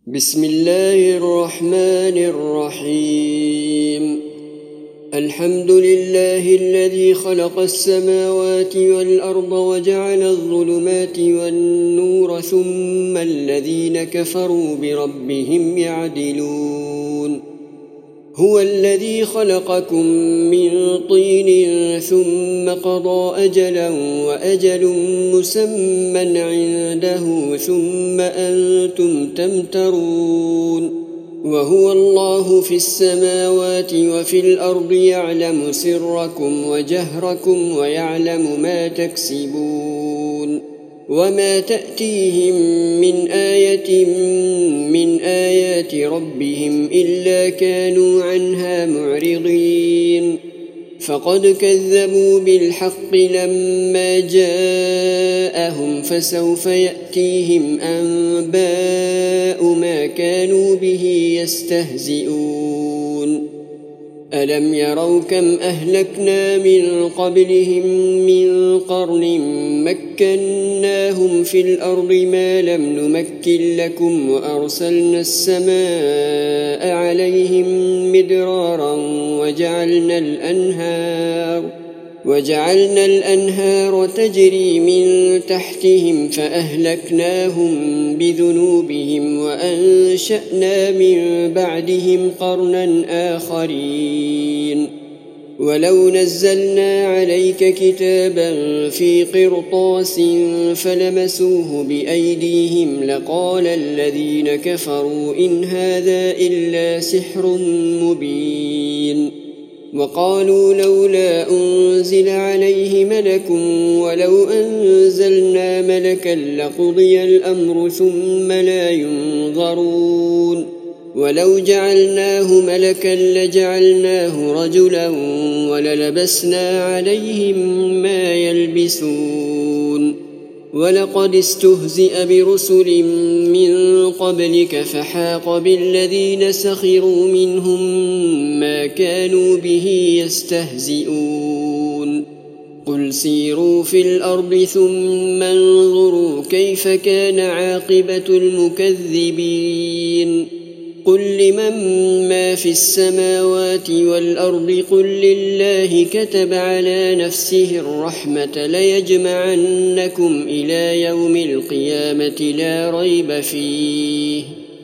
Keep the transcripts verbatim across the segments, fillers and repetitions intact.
بسم الله الرحمن الرحيم. الحمد لله الذي خلق السماوات والأرض وجعل الظلمات والنور ثم الذين كفروا بربهم يعدلون. هو الذي خلقكم من طين ثم قضى أجلا وأجل مسمى عنده ثم أنتم تمترون. وهو الله في السماوات وفي الأرض يعلم سركم وجهركم ويعلم ما تكسبون. وما تأتيهم من آية من آيات ربهم إلا كانوا عنها معرضين. فقد كذبوا بالحق لما جاءهم فسوف يأتيهم أنباء ما كانوا به يستهزئون. ألم يروا كم أهلكنا من قبلهم من قرن مكناهم في الأرض ما لم نمكن لكم وأرسلنا السماء عليهم مدرارا وجعلنا الأنهار وجعلنا الأنهار تجري من تحتهم فأهلكناهم بذنوبهم وأنشأنا من بعدهم قرنا آخرين. ولو نزلنا عليك كتابا في قرطاس فلمسوه بأيديهم لقال الذين كفروا إن هذا إلا سحر مبين. وقالوا لولا أنزل عليه ملك ولو أنزلنا ملكا لقضي الأمر ثم لا ينظرون. ولو جعلناه ملكا لجعلناه رجلا وللبسنا عليهم ما يلبسون. ولقد استهزئ برسل من قبلك فحاق بالذين سخروا منهم ما كانوا به يستهزئون. قل سيروا في الأرض ثم انظروا كيف كان عاقبة المكذبين. قل لمن ما في السماوات والأرض قل لله كتب على نفسه الرحمة ليجمعنكم إلى يوم القيامة لا ريب فيه.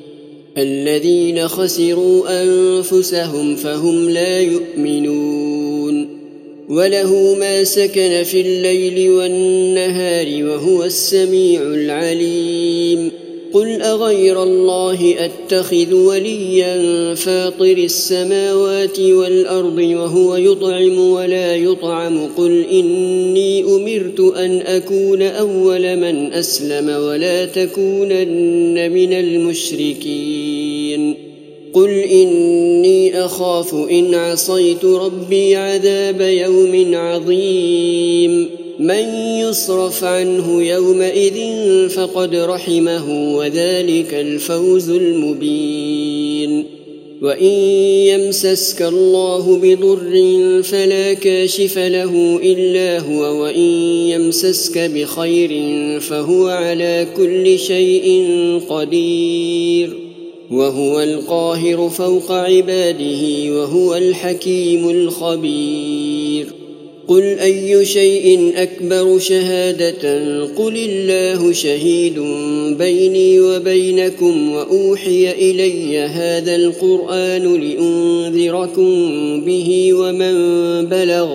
الذين خسروا أنفسهم فهم لا يؤمنون. وله ما سكن في الليل والنهار وهو السميع العليم. قل أغير الله أتخذ وليا فاطر السماوات والأرض وهو يطعم ولا يطعم قل إني أمرت أن أكون أول من أسلم ولا تكونن من المشركين. قل إني أخاف إن عصيت ربي عذاب يوم عظيم. من يصرف عنه يومئذ فقد رحمه وذلك الفوز المبين. وإن يمسسك الله بضر فلا كاشف له إلا هو وإن يمسسك بخير فهو على كل شيء قدير. وهو القاهر فوق عباده وهو الحكيم الخبير. قل أي شيء أكبر شهادة قل الله شهيد بيني وبينكم وأوحي إلي هذا القرآن لأنذركم به ومن بلغ.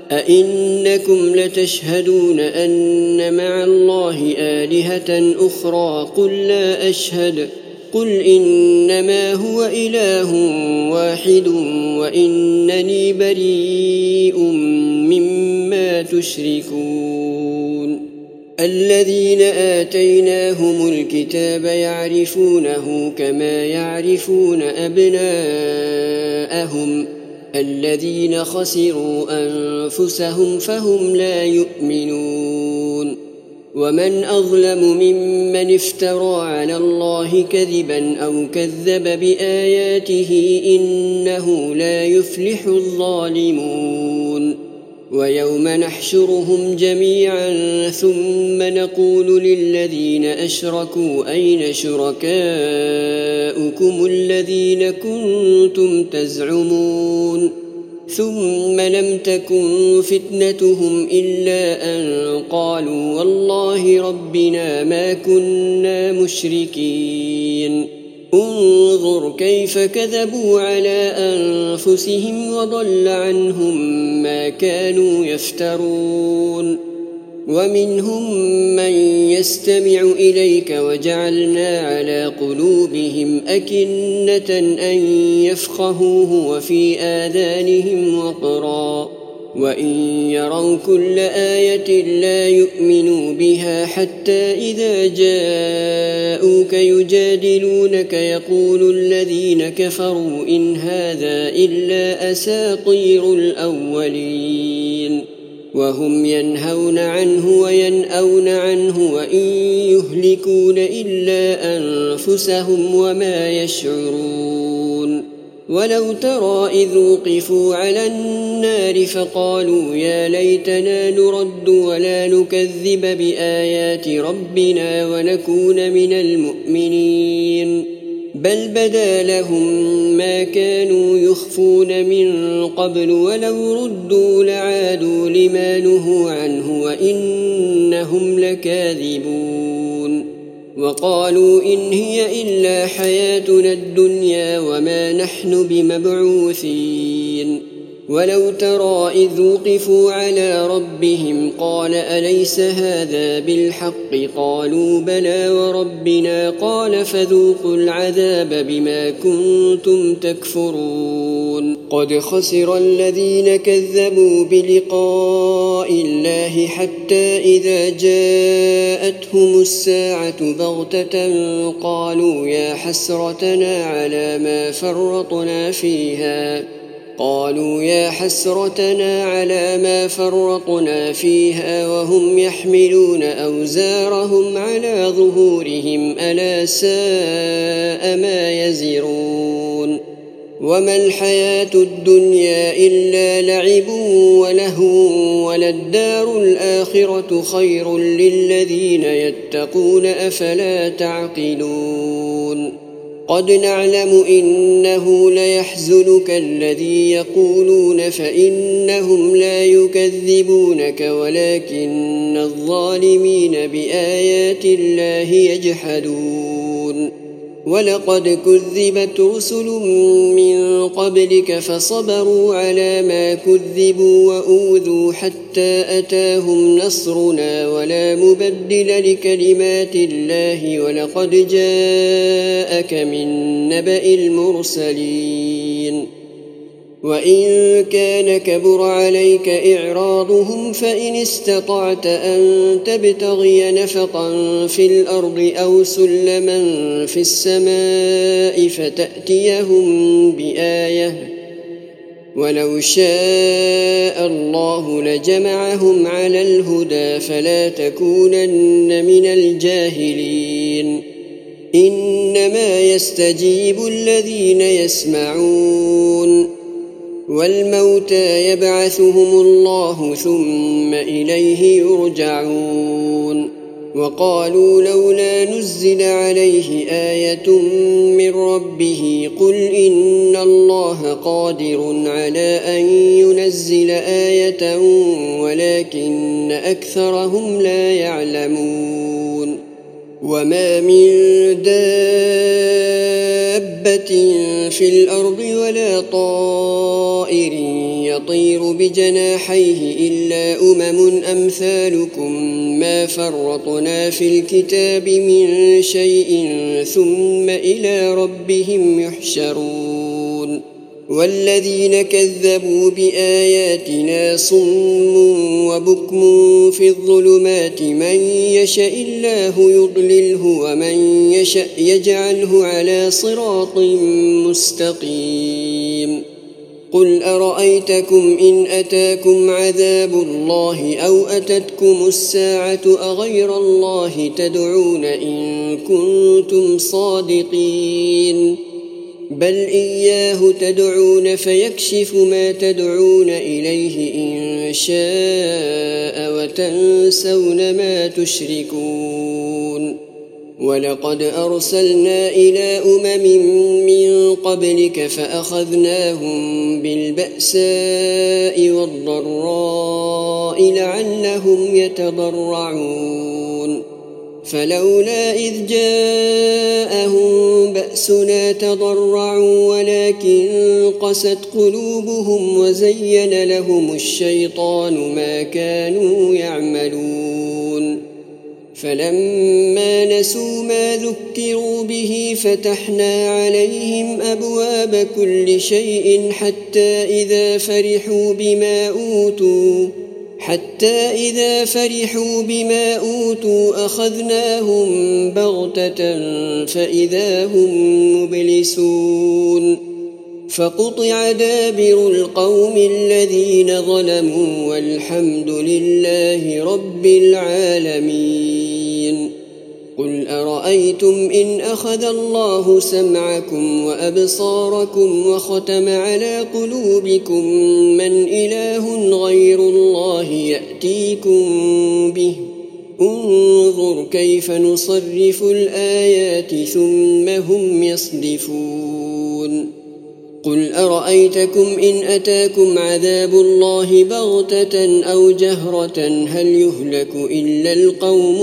أئنكم لتشهدون أن مع الله آلهة أخرى قل لا أشهد. قل إنما هو إله واحد وإنني بريء مما تشركون. الذين آتيناهم الكتاب يعرفونه كما يعرفون أبناءهم. الذين خسروا أنفسهم فهم لا يؤمنون. ومن أظلم ممن افترى على الله كذبا أو كذب بآياته إنه لا يفلح الظالمون. ويوم نحشرهم جميعا ثم نقول للذين أشركوا أين شركاؤكم إلهكم الذين كنتم تزعمون ثم لم تكن فتنتهم إلا أن قالوا والله ربنا ما كنا مشركين انظر كيف كذبوا على أنفسهم وضل عنهم ما كانوا يفترون ومنهم من يستمع إليك وجعلنا على قلوبهم أكنة أن يفقهوه وفي آذانهم وقرا وإن يروا كل آية لا يؤمنوا بها حتى إذا جاءوك يجادلونك يقول الذين كفروا إن هذا إلا أساطير الأولين وهم ينهون عنه وينأون عنه وإن يهلكون إلا أنفسهم وما يشعرون ولو ترى إذ وقفوا على النار فقالوا يا ليتنا نرد ولا نكذب بآيات ربنا ونكون من المؤمنين بل بدا لهم ما كانوا يخفون من قبل ولو ردوا لعادوا لما نهوا عنه وإنهم لكاذبون وقالوا إن هي إلا حياتنا الدنيا وما نحن بمبعوثين ولو ترى إذ وقفوا على ربهم قال أليس هذا بالحق قالوا بلى وربنا قال فذوقوا العذاب بما كنتم تكفرون قد خسر الذين كذبوا بلقاء الله حتى إذا جاءتهم الساعة بغتة قالوا يا حسرتنا على ما فرطنا فيها قالوا يا حسرتنا على ما فرطنا فيها وهم يحملون أوزارهم على ظهورهم ألا ساء ما يزرون وما الحياة الدنيا إلا لعب ولهو وللدار الآخرة خير للذين يتقون أفلا تعقلون قد نعلم إنه ليحزنك الذي يقولون فإنهم لا يكذبونك ولكن الظالمين بآيات الله يجحدون ولقد كذبت رسل من قبلك فصبروا على ما كذبوا وأوذوا حتى أتاهم نصرنا ولا مبدل لكلمات الله ولقد جاءك من نبأ المرسلين وإن كان كبر عليك إعراضهم فإن استطعت أن تبتغي نفقا في الأرض أو سلما في السماء فتأتيهم بآية ولو شاء الله لجمعهم على الهدى فلا تكونن من الجاهلين إنما يستجيب الذين يسمعون والموتى يبعثهم الله ثم إليه يرجعون وقالوا لولا نزل عليه آية من ربه قل إن الله قادر على أن ينزل آية ولكن أكثرهم لا يعلمون وما من دابة في الأرض ولا طائر يطير بجناحيه إلا أمم أمثالكم ما فرطنا في الكتاب من شيء ثم إلى ربهم يحشرون والذين كذبوا بآياتنا صم وبكم في الظلمات من يشاء الله يضلله ومن يشاء يجعله على صراط مستقيم قل أرأيتكم إن أتاكم عذاب الله أو أتتكم الساعة أغير الله تدعون إن كنتم صادقين بل إياه تدعون فيكشف ما تدعون إليه إن شاء وتنسون ما تشركون ولقد أرسلنا إلى أمم من قبلك فأخذناهم بالبأساء والضراء لعلهم يتضرعون فلولا إذ جاءهم بأسنا تضرعوا ولكن قست قلوبهم وزين لهم الشيطان ما كانوا يعملون فلما نسوا ما ذكروا به فتحنا عليهم أبواب كل شيء حتى إذا فرحوا بما أوتوا حتى إذا فرحوا بما أوتوا أخذناهم بغتة فإذا هم مبلسون فقطع دابر القوم الذين ظلموا والحمد لله رب العالمين قل أرأيتم إن أخذ الله سمعكم وأبصاركم وختم على قلوبكم من إله غير الله يأتيكم به انظر كيف نصرف الآيات ثم هم يصدفون قل أرأيتكم إن أتاكم عذاب الله بغتة أو جهرة هل يهلك إلا القوم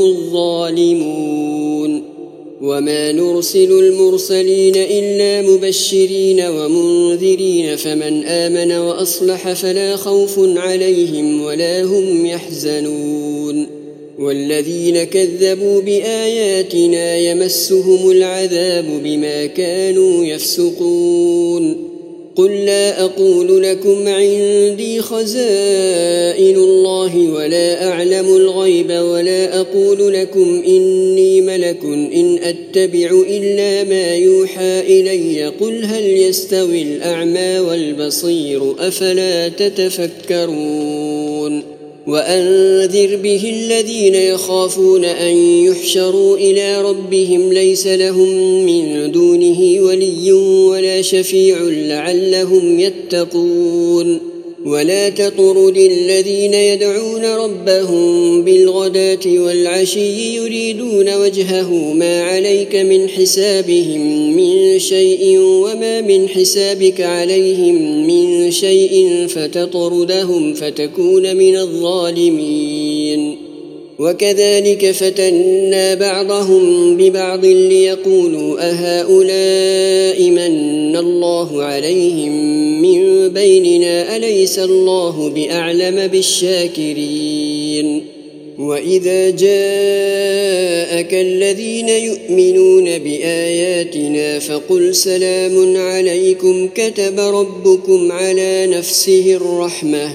الظالمون وما نرسل المرسلين إلا مبشرين ومنذرين فمن آمن وأصلح فلا خوف عليهم ولا هم يحزنون والذين كذبوا بآياتنا يمسهم العذاب بما كانوا يفسقون قل لا أقول لكم عندي خزائن الله ولا أعلم الغيب ولا أقول لكم إني ملك إن أتبع إلا ما يوحى إلي قل هل يستوي الأعمى والبصير أفلا تتفكرون وأنذر به الذين يخافون أن يحشروا إلى ربهم ليس لهم من دونه ولي ولا شفيع لعلهم يتقون ولا تطرد الذين يدعون ربهم بالغداة والعشي يريدون وجهه ما عليك من حسابهم من شيء وما من حسابك عليهم من شيء فتطردهم فتكون من الظالمين وكذلك فتنا بعضهم ببعض ليقولوا أهؤلاء من الله عليهم من بيننا أليس الله بأعلم بالشاكرين وإذا جاءك الذين يؤمنون بآياتنا فقل سلام عليكم كتب ربكم على نفسه الرحمة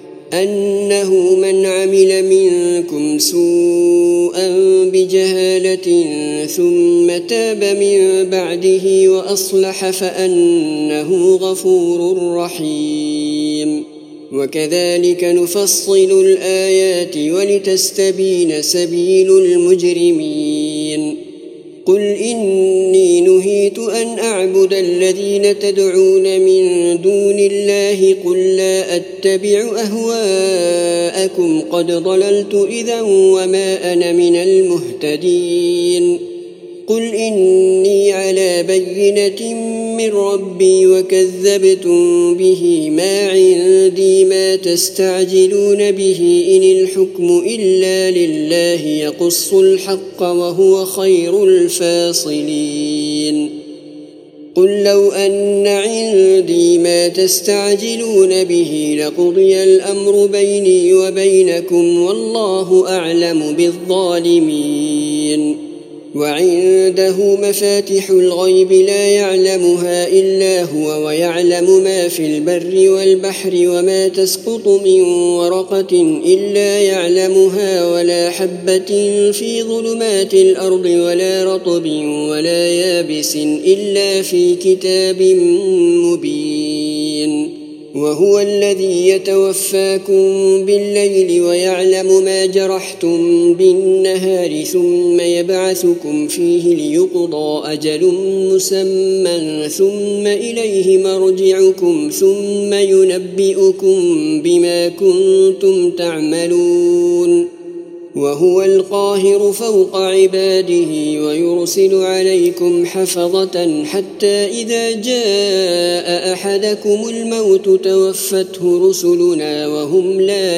أنه من عمل منكم سوءا بجهالة ثم تاب من بعده وأصلح فأنه غفور رحيم وكذلك نفصل الآيات ولتستبين سبيل المجرمين قل إني نهيت أن أعبد الذين تدعون من دون الله قل لا أتبع أهواءكم قد ضللت إذا وما أنا من المهتدين قل إني على بينة من ربي وكذبتم به ما عندي ما تستعجلون به إن الحكم إلا لله يقص الحق وهو خير الفاصلين قل لو أن عندي ما تستعجلون به لقضي الأمر بيني وبينكم والله أعلم بالظالمين وعنده مفاتح الغيب لا يعلمها إلا هو ويعلم ما في البر والبحر وما تسقط من ورقة إلا يعلمها ولا حبة في ظلمات الأرض ولا رطب ولا يابس إلا في كتاب مبين وهو الذي يتوفاكم بالليل ويعلم ما جرحتم بالنهار ثم يبعثكم فيه ليقضى أجل مسمى ثم إليه مرجعكم ثم ينبئكم بما كنتم تعملون وهو القاهر فوق عباده ويرسل عليكم حفظة حتى إذا جاء أحدكم الموت توفته رسلنا وهم لا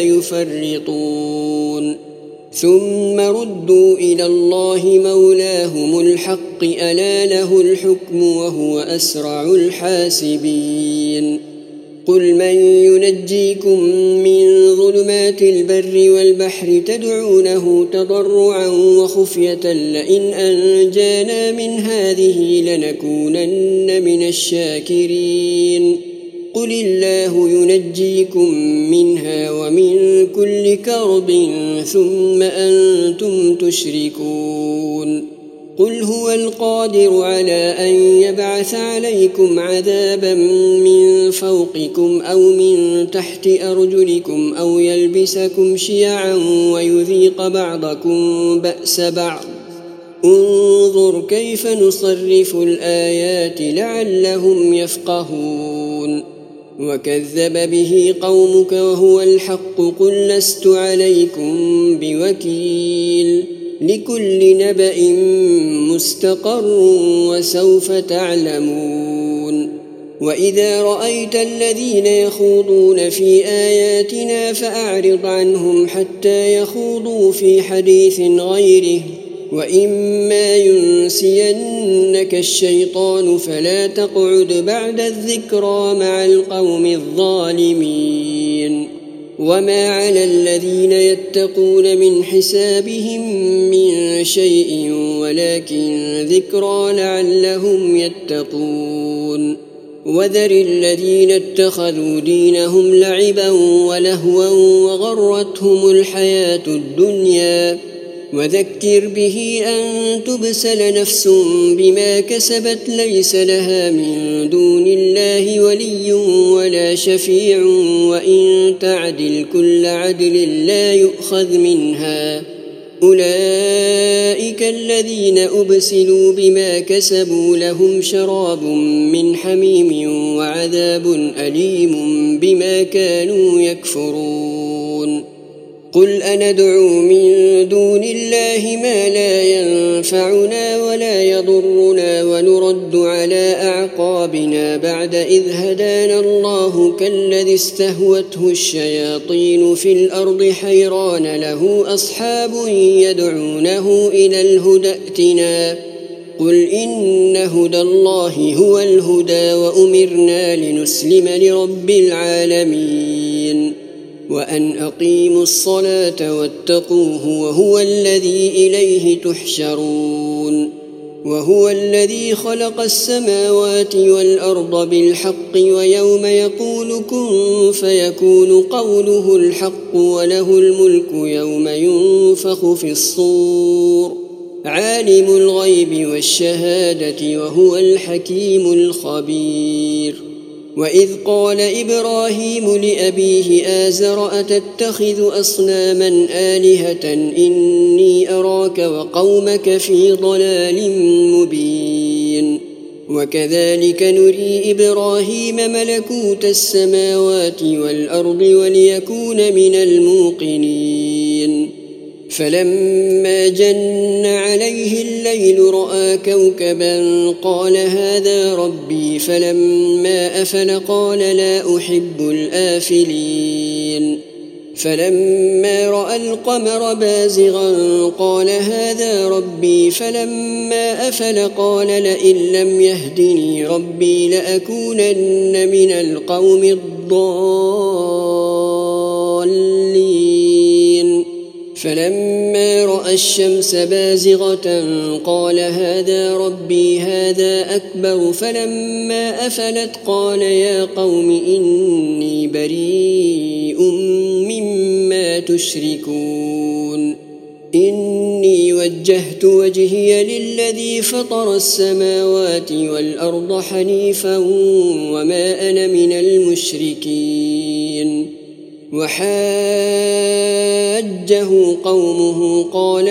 يفرطون ثم ردوا إلى الله مولاهم الحق ألا له الحكم وهو أسرع الحاسبين قل من ينجيكم من ظلمات البر والبحر تدعونه تضرعا وخفية لئن أنجانا من هذه لنكونن من الشاكرين قل الله ينجيكم منها ومن كل كرب ثم أنتم تشركون قل هو القادر على أن يبعث عليكم عذابا من فوقكم أو من تحت أرجلكم أو يلبسكم شيعا ويذيق بعضكم بأس بعض انظر كيف نصرف الآيات لعلهم يفقهون وكذب به قومك وهو الحق قل لست عليكم بوكيل لكل نبأ مستقر وسوف تعلمون وإذا رأيت الذين يخوضون في آياتنا فأعرض عنهم حتى يخوضوا في حديث غيره وإما ينسينك الشيطان فلا تقعد بعد الذكرى مع القوم الظالمين وما على الذين يتقون من حسابهم من شيء ولكن ذكرى لعلهم يتقون وذر الذين اتخذوا دينهم لعبا ولهوا وغرتهم الحياة الدنيا وذكر به أن تبسل نفس بما كسبت ليس لها من دون الله ولي ولا شفيع وإن تعدل كل عدل لا يؤخذ منها أولئك الذين أبسلوا بما كسبوا لهم شراب من حميم وعذاب أليم بما كانوا يكفرون قل أندعو من دون الله ما لا ينفعنا ولا يضرنا ونرد على أعقابنا بعد إذ هدانا الله كالذي استهوته الشياطين في الأرض حيران له أصحاب يدعونه إلى الهدى ائتنا قل إن هدى الله هو الهدى وأمرنا لنسلم لرب العالمين وأن أقيموا الصلاة واتقوه وهو الذي إليه تحشرون وهو الذي خلق السماوات والأرض بالحق ويوم يقول كن فيكون قوله الحق وله الملك يوم ينفخ في الصور عالم الغيب والشهادة وهو الحكيم الخبير وإذ قال إبراهيم لأبيه آزر أتتخذ أصناما آلهة إني أراك وقومك في ضلال مبين وكذلك نري إبراهيم ملكوت السماوات والأرض وليكون من الموقنين فلما جن عليه الليل رأى كوكبا قال هذا ربي فلما أفل قال لا أحب الآفلين فلما رأى القمر بازغا قال هذا ربي فلما أفل قال لئن لم يهدني ربي لأكونن من القوم الضالين فلما رأى الشمس بازغة قال هذا ربي هذا أكبر فلما أفلت قال يا قوم إني بريء مما تشركون إني وجهت وجهي للذي فطر السماوات والأرض حنيفا وما أنا من المشركين وحاجه قومه قال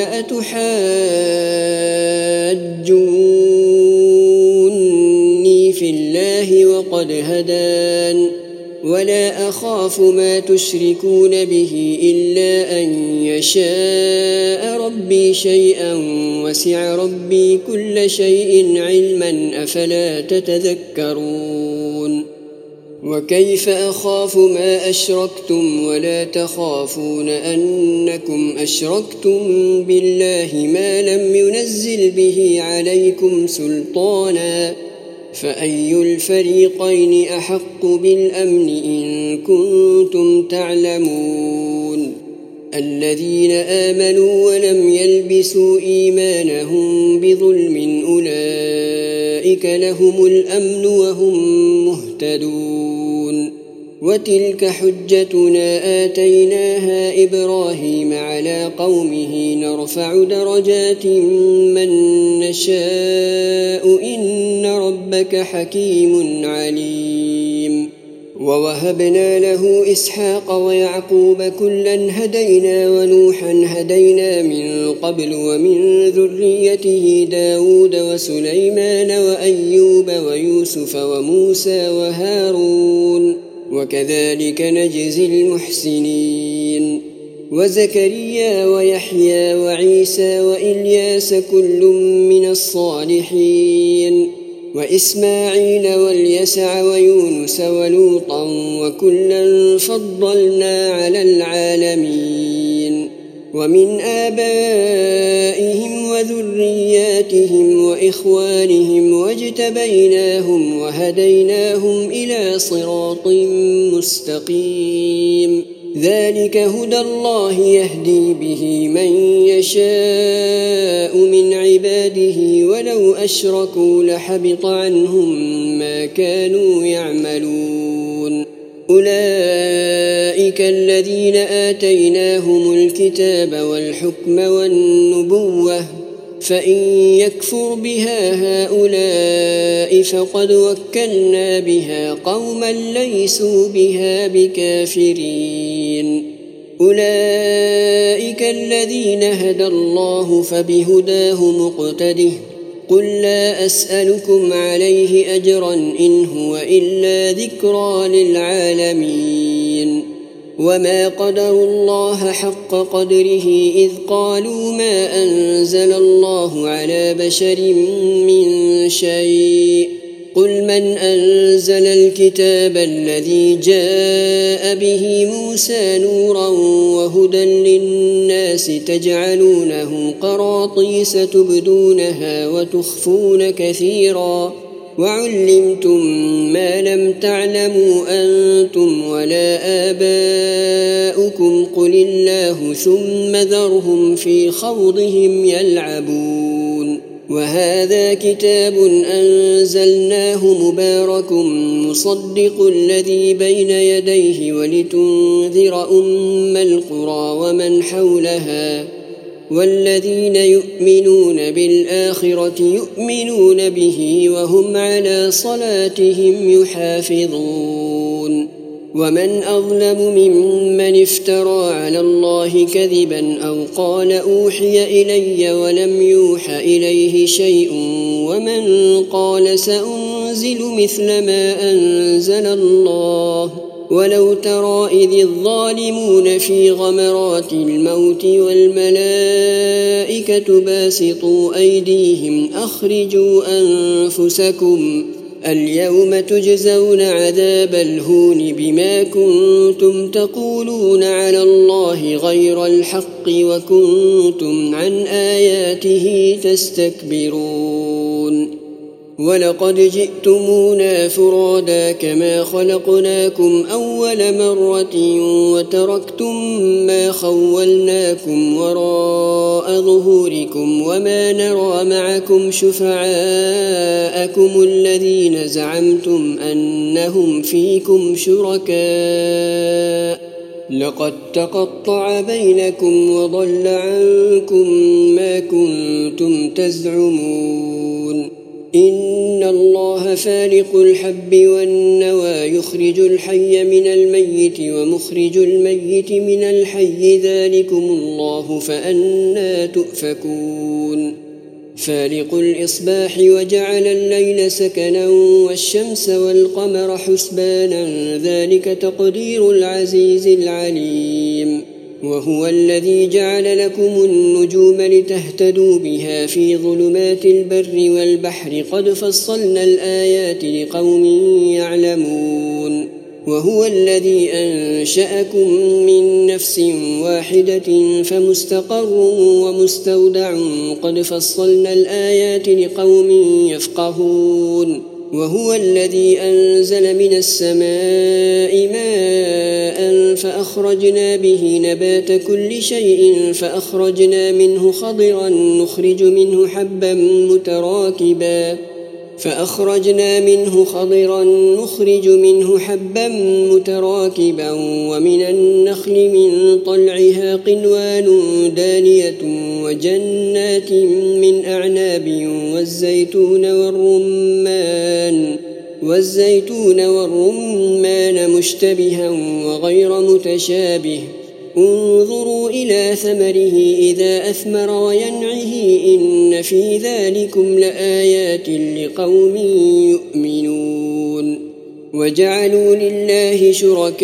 أتحاجوني في الله وقد هدان ولا أخاف ما تشركون به إلا أن يشاء ربي شيئا وسع ربي كل شيء علما أفلا تتذكرون وكيف أخاف ما أشركتم ولا تخافون أنكم أشركتم بالله ما لم ينزل به عليكم سلطانا فأي الفريقين أحق بالأمن إن كنتم تعلمون الذين آمنوا ولم يلبسوا إيمانهم بظلم أولئك لهم الأمن وهم مهتدون وتلك حجتنا آتيناها إبراهيم على قومه نرفع درجات من نشاء إن ربك حكيم عليم ووهبنا له إسحاق ويعقوب كلا هدينا ونوحا هدينا من قبل ومن ذريته داود وسليمان وأيوب ويوسف وموسى وهارون وكذلك نجزي المحسنين وزكريا ويحيى وعيسى وإلياس كل من الصالحين وإسماعيل واليسع ويونس ولوطا وكلا فضلنا على العالمين ومن آبائهم وذرياتهم وإخوانهم واجتبيناهم وهديناهم إلى صراط مستقيم ذلك هدى الله يهدي به من يشاء من عباده ولو أشركوا لحبط عنهم ما كانوا يعملون أولئك الذين آتيناهم الكتاب والحكم والنبوة فإن يكفر بها هؤلاء فقد وكلنا بها قوما ليسوا بها بكافرين أولئك الذين هدى الله فبهداه مقتده قل لا أسألكم عليه أجرا إن هو إلا ذكرى للعالمين وما قدروا الله حق قدره إذ قالوا ما أنزل الله على بشر من شيء قل من أنزل الكتاب الذي جاء به موسى نورا وهدى للناس تجعلونه قراطيس تبدونها وتخفون كثيرا وعلمتم ما لم تعلموا أنتم ولا آباؤكم قل الله ثم ذرهم في خوضهم يلعبون وهذا كتاب أنزلناه مبارك مصدق الذي بين يديه ولتنذر أم القرى ومن حولها والذين يؤمنون بالآخرة يؤمنون به وهم على صلاتهم يحافظون ومن أظلم ممن افترى على الله كذبا أو قال أوحي إلي ولم يوح إليه شيء ومن قال سأنزل مثل ما أنزل الله ولو ترى إذ الظالمون في غمرات الموت والملائكة باسطوا أيديهم أخرجوا أنفسكم اليوم تجزون عذاب الهون بما كنتم تقولون على الله غير الحق وكنتم عن آياته تستكبرون ولقد جئتمونا فرادا كما خلقناكم أول مرة وتركتم ما خولناكم وراء ظهوركم وما نرى معكم شفعاءكم الذين زعمتم أنهم فيكم شركاء لقد تقطع بينكم وضل عنكم ما كنتم تزعمون إن الله فالق الحب والنوى يخرج الحي من الميت ومخرج الميت من الحي ذلكم الله فأنى تؤفكون فالق الإصباح وجعل الليل سكنا والشمس والقمر حسبانا ذلك تقدير العزيز العليم وهو الذي جعل لكم النجوم لتهتدوا بها في ظلمات البر والبحر قد فصلنا الآيات لقوم يعلمون وهو الذي أنشأكم من نفس واحدة فمستقر ومستودع قد فصلنا الآيات لقوم يفقهون وهو الذي أنزل من السماء ماء فأخرجنا به نبات كل شيء فأخرجنا منه خضرا نخرج منه حبا متراكبا فأخرجنا منه خضرا نخرج منه حبا متراكبا ومن النخل من طلعها قنوان دانية وجنات من أعناب والزيتون والرمان والزيتون والرمان مشتبها وغير متشابه انظروا إلى ثمره إذا أثمر وينعه إن في ذلكم لآيات لقوم يؤمنون وجعلوا لله شركاء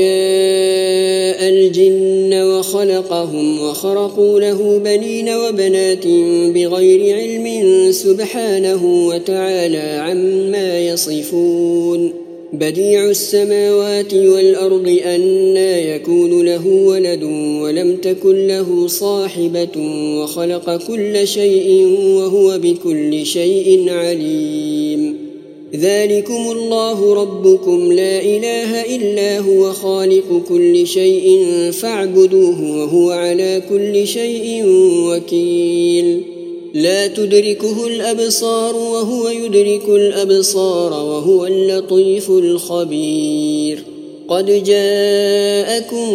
الجن وخلقهم وخرقوا له بنين وبنات بغير علم سبحانه وتعالى عما يصفون بديع السماوات والأرض أنى يكون له ولد ولم تكن له صاحبة وخلق كل شيء وهو بكل شيء عليم ذلكم الله ربكم لا إله إلا هو خالق كل شيء فاعبدوه وهو على كل شيء وكيل لا تدركه الأبصار وهو يدرك الأبصار وهو اللطيف الخبير قد جاءكم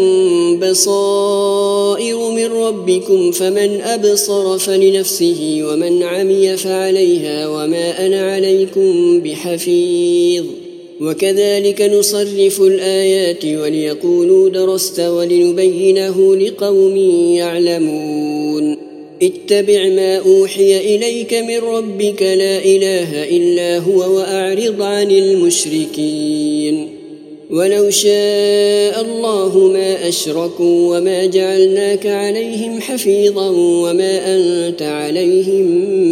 بصائر من ربكم فمن أبصر فلنفسه ومن عمي فعليها وما أنا عليكم بحفيظ وكذلك نصرف الآيات وليقولوا درست ولنبينه لقوم يعلمون اتبع ما أوحي إليك من ربك لا إله إلا هو وأعرض عن المشركين ولو شاء الله ما أشركوا وما جعلناك عليهم حفيظا وما أنت عليهم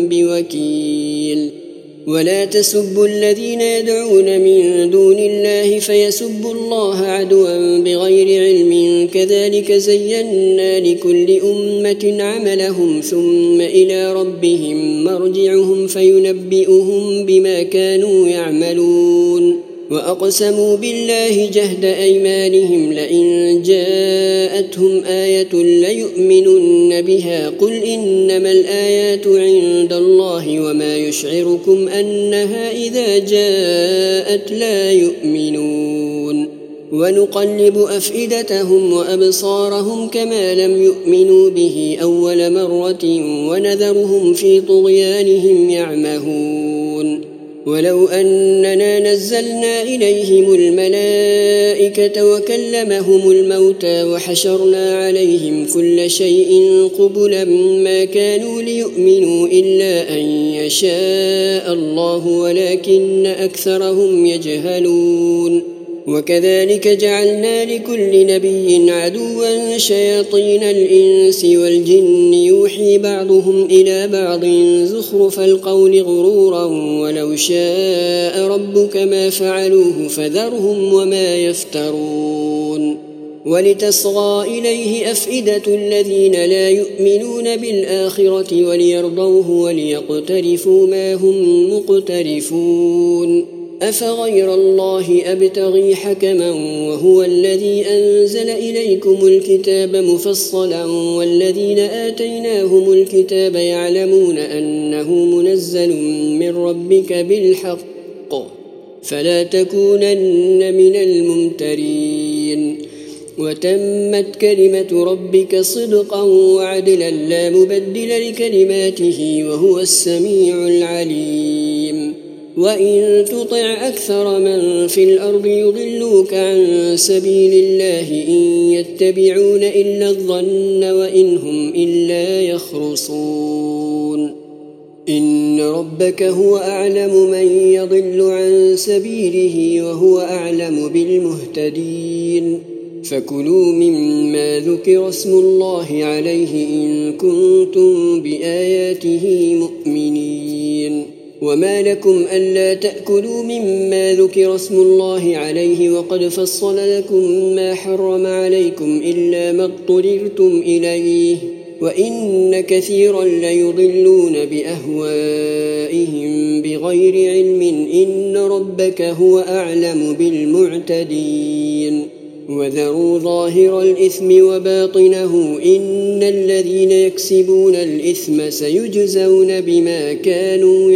بوكيل ولا تسبوا الذين يدعون من دون الله فيسبوا الله عدوا بغير علم كذلك زينا لكل أمة عملهم ثم إلى ربهم مرجعهم فينبئهم بما كانوا يعملون وأقسموا بالله جهد أيمانهم لئن جاءتهم آية ليؤمنن بها قل إنما الآيات عند الله وما يشعركم أنها إذا جاءت لا يؤمنون ونقلب أفئدتهم وأبصارهم كما لم يؤمنوا به أول مرة ونذرهم في طغيانهم يعمهون ولو أننا نزلنا إليهم الملائكة وكلمهم الموتى وحشرنا عليهم كل شيء قبلا ما كانوا ليؤمنوا إلا أن يشاء الله ولكن أكثرهم يجهلون وكذلك جعلنا لكل نبي عدوا شياطين الإنس والجن يوحي بعضهم إلى بعض زخرف القول غرورا ولو شاء ربك ما فعلوه فذرهم وما يفترون ولتصغى إليه أفئدة الذين لا يؤمنون بالآخرة وليرضوه وليقترفوا ما هم مقترفون أفغير الله أبتغي حكما وهو الذي أنزل إليكم الكتاب مفصلا والذين آتيناهم الكتاب يعلمون أنه منزل من ربك بالحق فلا تكونن من الممترين وتمت كلمة ربك صدقا وعدلا لا مبدل لكلماته وهو السميع العليم وإن تطع أكثر من في الأرض يضلوك عن سبيل الله إن يتبعون إلا الظن وإن هم إلا يخرصون إن ربك هو أعلم من يضل عن سبيله وهو أعلم بالمهتدين فكلوا مما ذكر اسم الله عليه إن كنتم بآياته مؤمنين وما لكم ألا تأكلوا مما ذكر اسم الله عليه وقد فصل لكم ما حرم عليكم إلا ما اضطررتم إليه وإن كثيرا ليضلون بأهوائهم بغير علم إن ربك هو أعلم بالمعتدين وذروا ظاهر الإثم وباطنه إن الذين يكسبون الإثم سيجزون بما كانوا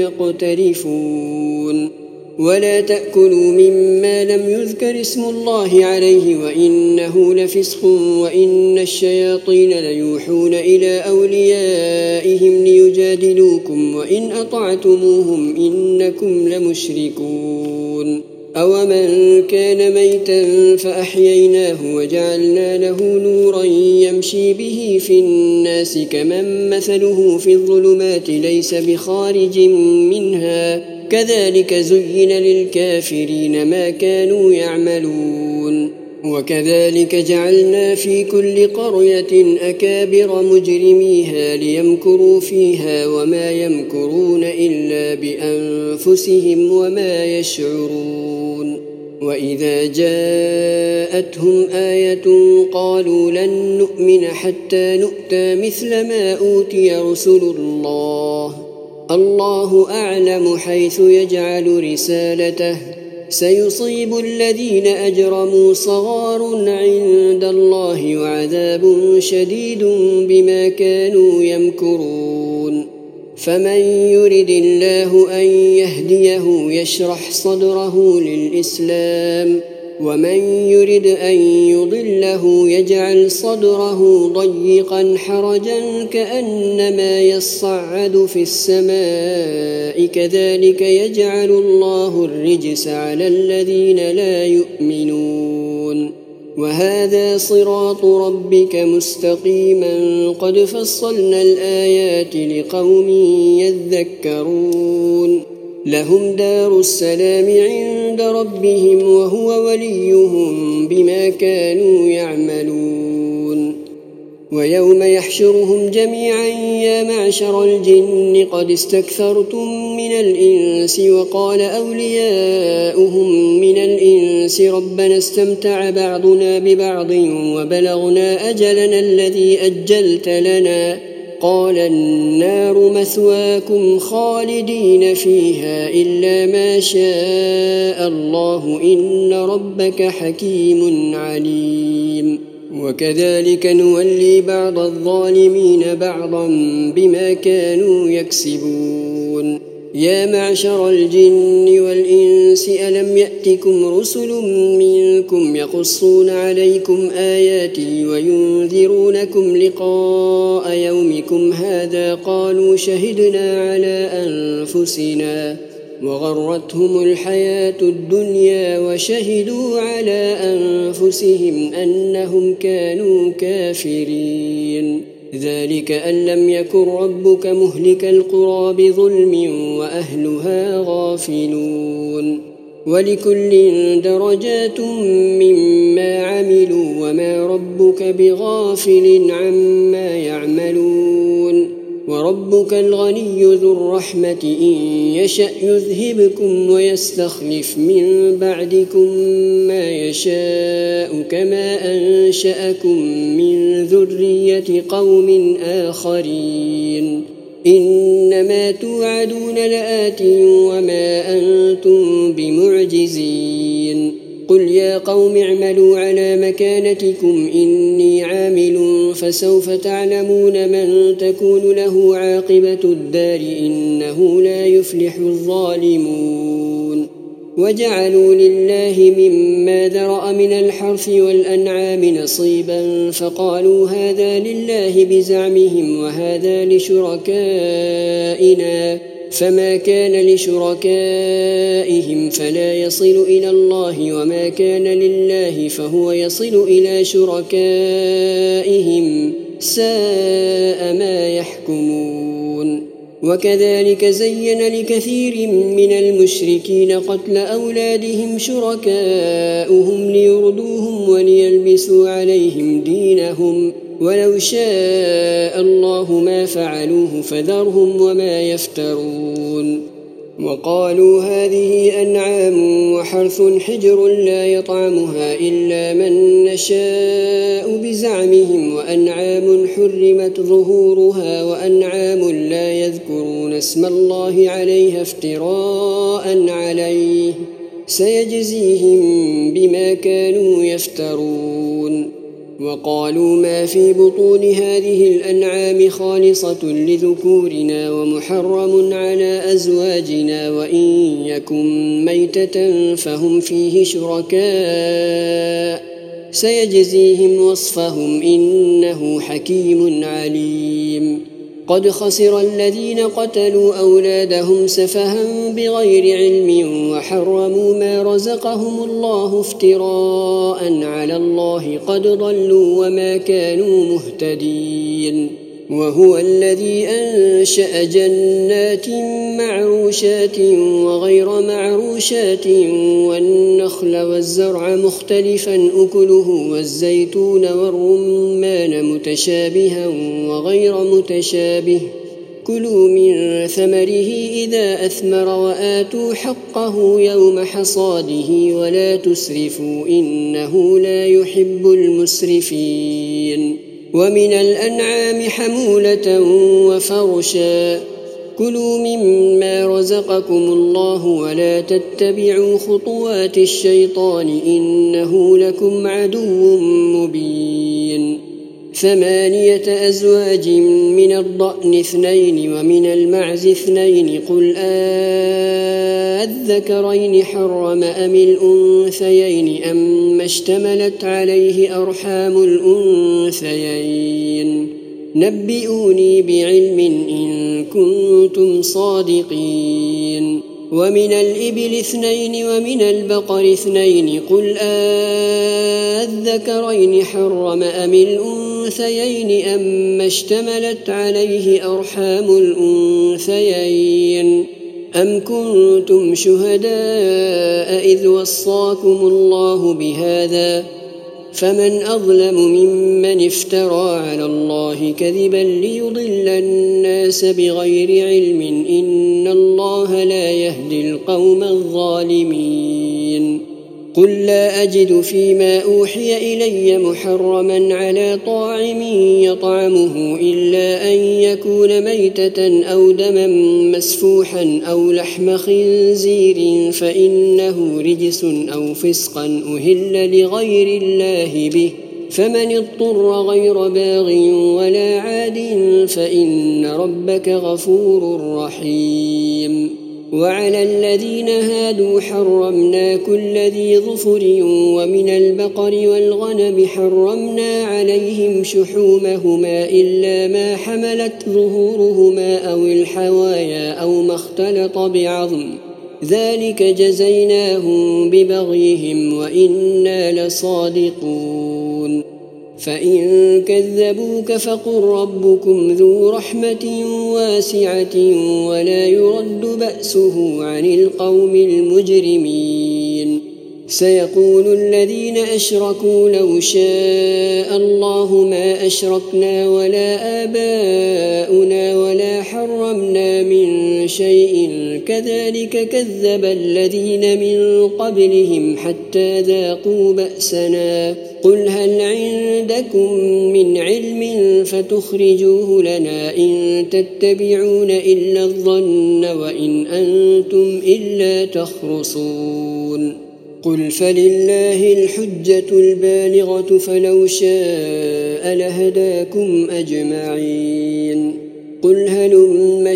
يقترفون ولا تأكلوا مما لم يذكر اسم الله عليه وإنه لفسق وإن الشياطين ليوحون إلى أوليائهم ليجادلوكم وإن أطعتموهم إنكم لمشركون أومن كان ميتا فأحييناه وجعلنا له نورا يمشي به في الناس كمن مثله في الظلمات ليس بخارج منها كذلك زين للكافرين ما كانوا يعملون وكذلك جعلنا في كل قرية أكابر مجرميها ليمكروا فيها وما يمكرون إلا بأنفسهم وما يشعرون وإذا جاءتهم آية قالوا لن نؤمن حتى نؤتى مثل ما أوتي رسل الله الله أعلم حيث يجعل رسالته سيصيب الذين أجرموا صغار عند الله وعذاب شديد بما كانوا يمكرون فمن يرد الله أن يهديه يشرح صدره للإسلام ومن يرد أن يضله يجعل صدره ضيقا حرجا كأنما يصعد في السماء كذلك يجعل الله الرجس على الذين لا يؤمنون وهذا صراط ربك مستقيما قد فصلنا الآيات لقوم يذكرون لهم دار السلام عند ربهم وهو وليهم بما كانوا يعملون ويوم يحشرهم جميعا يا معشر الجن قد استكثرتم من الإنس وقال أولياؤهم من الإنس ربنا استمتع بعضنا ببعض وبلغنا أجلنا الذي أجلت لنا قال النار مثواكم خالدين فيها إلا ما شاء الله إن ربك حكيم عليم وكذلك نولي بعض الظالمين بعضا بما كانوا يكسبون يا معشر الجن والإنس ألم يأتكم رسل منكم يقصون عليكم آياتي وينذرونكم لقاء يومكم هذا قالوا شهدنا على أنفسنا وغرتهم الحياة الدنيا وشهدوا على أنفسهم أنهم كانوا كافرين ذلك أن لم يكن ربك مهلك القرى بظلم وأهلها غافلون ولكل درجات مما عملوا وما ربك بغافل عما يعملون وربك الغني ذو الرحمة إن يشأ يذهبكم ويستخلف من بعدكم ما يشاء كما أنشأكم من ذرية قوم آخرين إنما توعدون لآت وما أنتم بمعجزين قل يا قوم اعملوا على مكانتكم إني عامل فسوف تعلمون من تكون له عاقبة الدار إنه لا يفلح الظالمون وجعلوا لله مما ذرأ من الحرث والأنعام نصيبا فقالوا هذا لله بزعمهم وهذا لشركائنا فما كان لشركائهم فلا يصل إلى الله وما كان لله فهو يصل إلى شركائهم ساء ما يحكمون وكذلك زين لكثير من المشركين قتل أولادهم شركاؤهم ليردوهم وليلبسوا عليهم دينهم ولو شاء الله ما فعلوه فذرهم وما يفترون وقالوا هذه أنعام وحرث حجر لا يطعمها إلا من نشاء بزعمهم وأنعام حرمت ظهورها وأنعام لا يذكرون اسم الله عليها افتراء عليه سيجزيهم بما كانوا يفترون وقالوا ما في بطون هذه الأنعام خالصة لذكورنا ومحرم على أزواجنا وإن يكن ميتة فهم فيه شركاء سيجزيهم وصفهم إنه حكيم عليم قد خسر الذين قتلوا أولادهم سفها بغير علم وحرموا ما رزقهم الله افتراء على الله قد ضلوا وما كانوا مهتدين وهو الذي أنشأ جنات معروشات وغير معروشات والنخل والزرع مختلفا أكله والزيتون والرمان متشابها وغير متشابه كلوا من ثمره إذا أثمر وآتوا حقه يوم حصاده ولا تسرفوا إنه لا يحب المسرفين ومن الأنعام حمولة وفرشا كلوا مما رزقكم الله ولا تتبعوا خطوات الشيطان إنه لكم عدو مبين ثمانية أزواج من الضأن اثنين ومن المعز اثنين قل أذكرين حرم أم الأنثيين أم اشتملت عليه أرحام الأنثيين نبئوني بعلم إن كنتم صادقين ومن الإبل اثنين ومن البقر اثنين قل أذكرين حرم أم الأنثيين أم اشتملت عليه أرحام الأنثيين أم كنتم شهداء إذ وصاكم الله بهذا فمن أظلم ممن افترى على الله كذبا ليضل الناس بغير علم إن الله لا يهدي القوم الظالمين قل لا أجد فيما أوحي إلي محرما على طاعم يطعمه إلا أن يكون ميتة أو دما مسفوحا أو لحم خنزير فإنه رجس أو فسقا أهل لغير الله به فمن اضطر غير باغ ولا عاد فإن ربك غفور رحيم وعلى الذين هادوا حرمنا كل ذي ظفر ومن البقر والغنم حرمنا عليهم شحومهما إلا ما حملت ظهورهما أو الحوايا أو ما اختلط بعظم ذلك جزيناهم ببغيهم وإنا لصادقون فإن كذبوك فقل ربكم ذو رحمة واسعة ولا يرد بأسه عن القوم المجرمين سيقول الذين أشركوا لو شاء الله ما أشركنا ولا آباؤنا ولا حرمنا من شيء كذلك كذب الذين من قبلهم حتى ذاقوا بأسنا قل هل عندكم من علم فتخرجوه لنا إن تتبعون إلا الظن وإن أنتم إلا تخرصون قل فلله الحجة البالغة فلو شاء لهداكم أجمعين قل هلم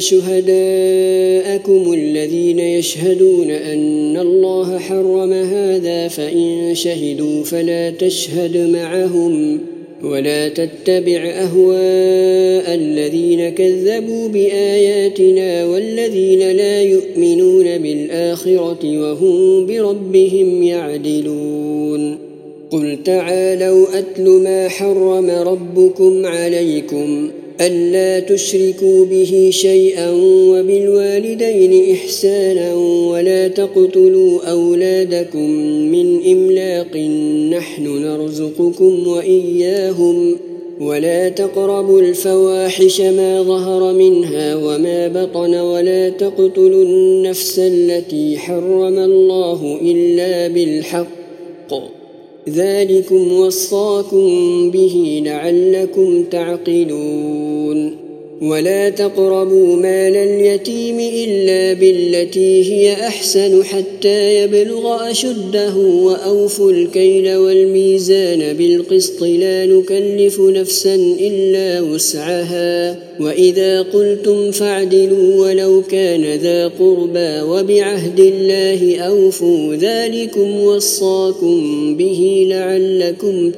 شهداءكم الذين يشهدون أن الله حرم هذا فإن شهدوا فلا تشهد معهم ولا تتبع أهواء الذين كذبوا بآياتنا والذين لا يؤمنون بالآخرة وهم بربهم يعدلون قل تعالوا أتل ما حرم ربكم عليكم ألا تشركوا به شيئا وبالوالدين إحسانا ولا تقتلوا أولادكم من إملاق نحن نرزقكم وإياهم ولا تقربوا الفواحش ما ظهر منها وما بطن ولا تقتلوا النفس التي حرم الله إلا بالحق ذلكم وصاكم به لعلكم تعقلون ولا تقربوا مال اليتيم إلا بالتي هي أحسن حتى يبلغ أشده وأوفوا الكيل والميزان بالقسط لا نكلف نفسا إلا وسعها وإذا قلتم فاعدلوا ولو كان ذا قربى وبعهد الله أوفوا ذلكم وصاكم به لعلكم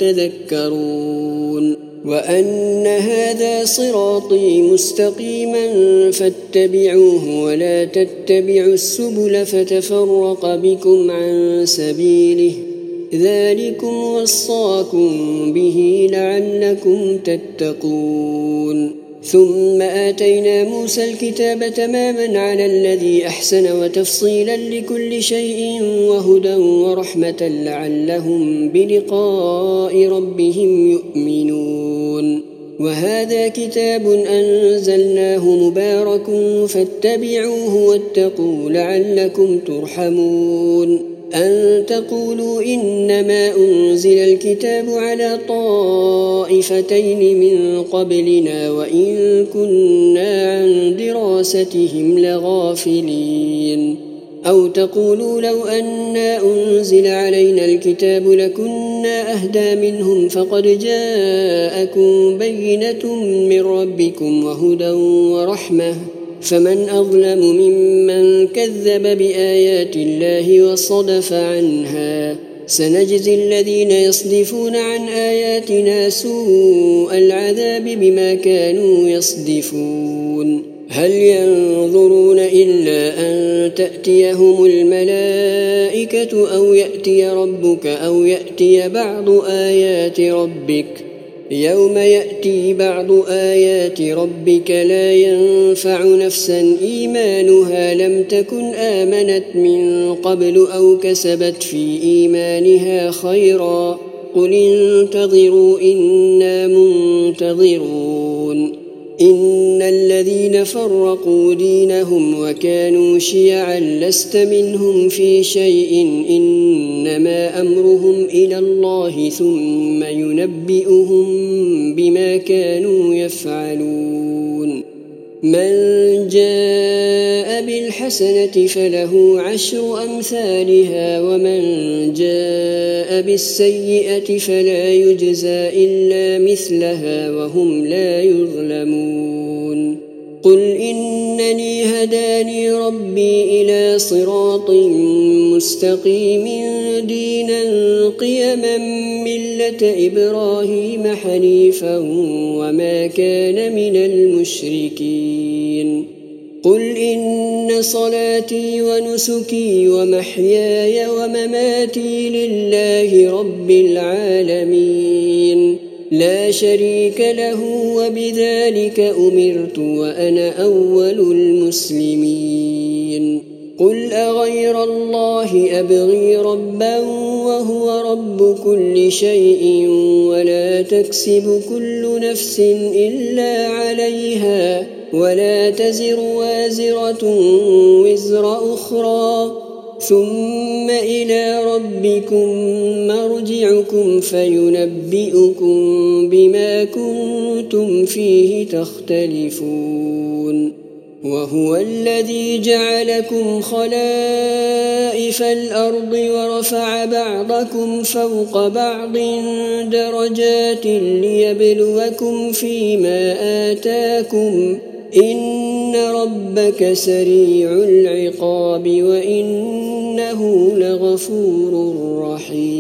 تذكرون وأن هذا صراطي مستقيما فاتبعوه ولا تتبعوا السبل فتفرق بكم عن سبيله ذلكم وصاكم به لعلكم تتقون ثم آتينا موسى الكتاب تماما على الذي أحسن وتفصيلا لكل شيء وهدى ورحمة لعلهم بلقاء ربهم يؤمنون وهذا كتاب أنزلناه مبارك فاتبعوه واتقوا لعلكم ترحمون أن تقولوا إنما أنزل الكتاب على طائفتين من قبلنا وإن كنا عن دراستهم لغافلين أو تقولوا لو أنا أنزل علينا الكتاب لكنا أهدى منهم فقد جاءكم بينة من ربكم وهدى ورحمة فمن أظلم ممن كذب بآيات الله وصدف عنها سنجزي الذين يصدفون عن آياتنا سوء العذاب بما كانوا يصدفون هل ينظرون إلا أن تأتيهم الملائكة أو يأتي ربك أو يأتي بعض آيات ربك يوم يأتي بعض آيات ربك لا ينفع نفسا إيمانها لم تكن آمنت من قبل أو كسبت في إيمانها خيرا قل انتظروا إنا منتظرون إن الذين فرقوا دينهم وكانوا شيعا لست منهم في شيء إنما أمرهم إلى الله ثم ينبئهم بما كانوا يفعلون من جاء بالحسنة فله عشر أمثالها ومن جاء بالسيئة فلا يجزى إلا مثلها وهم لا يظلمون قل إنني هداني ربي إلى صراط مستقيم دينا قيما ملة إبراهيم حنيفا وما كان من المشركين قل إن صلاتي ونسكي ومحياي ومماتي لله رب العالمين لا شريك له وبذلك أمرت وأنا أول المسلمين قل أغير الله أبغي ربا وهو رب كل شيء ولا تكسب كل نفس إلا عليها ولا تزر وازرة وزر أخرى ثم إلى ربكم مرجعكم فينبئكم بما كنتم فيه تختلفون وهو الذي جعلكم خلائف الأرض ورفع بعضكم فوق بعض درجات ليبلوكم فيما آتاكم إن ربك سريع العقاب وإنه لغفور رحيم